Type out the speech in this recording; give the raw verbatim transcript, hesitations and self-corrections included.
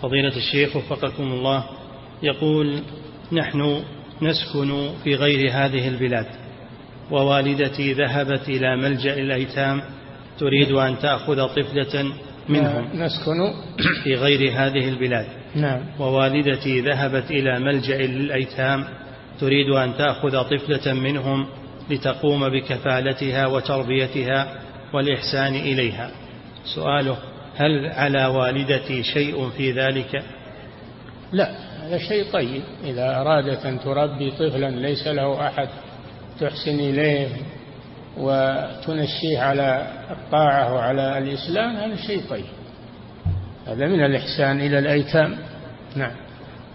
فضيلة الشيخ وفقكم الله، يقول: نحن نسكن في غير هذه البلاد، ووالدتي ذهبت إلى ملجأ الأيتام تريد أن تأخذ طفلة منهم. نسكن في غير هذه البلاد. نعم. ووالدتي ذهبت إلى ملجأ للأيتام تريد أن تأخذ طفلة منهم لتقوم بكفالتها وتربيتها والإحسان إليها. سؤاله: هل على والدتي شيء في ذلك؟ لا، هذا شيء طيب. إذا أرادت أن تربي طفلا ليس له أحد تحسن إليه وتنشيه على الطاعة وعلى الإسلام، هذا شيء طيب، هذا من الإحسان إلى الأيتام. نعم.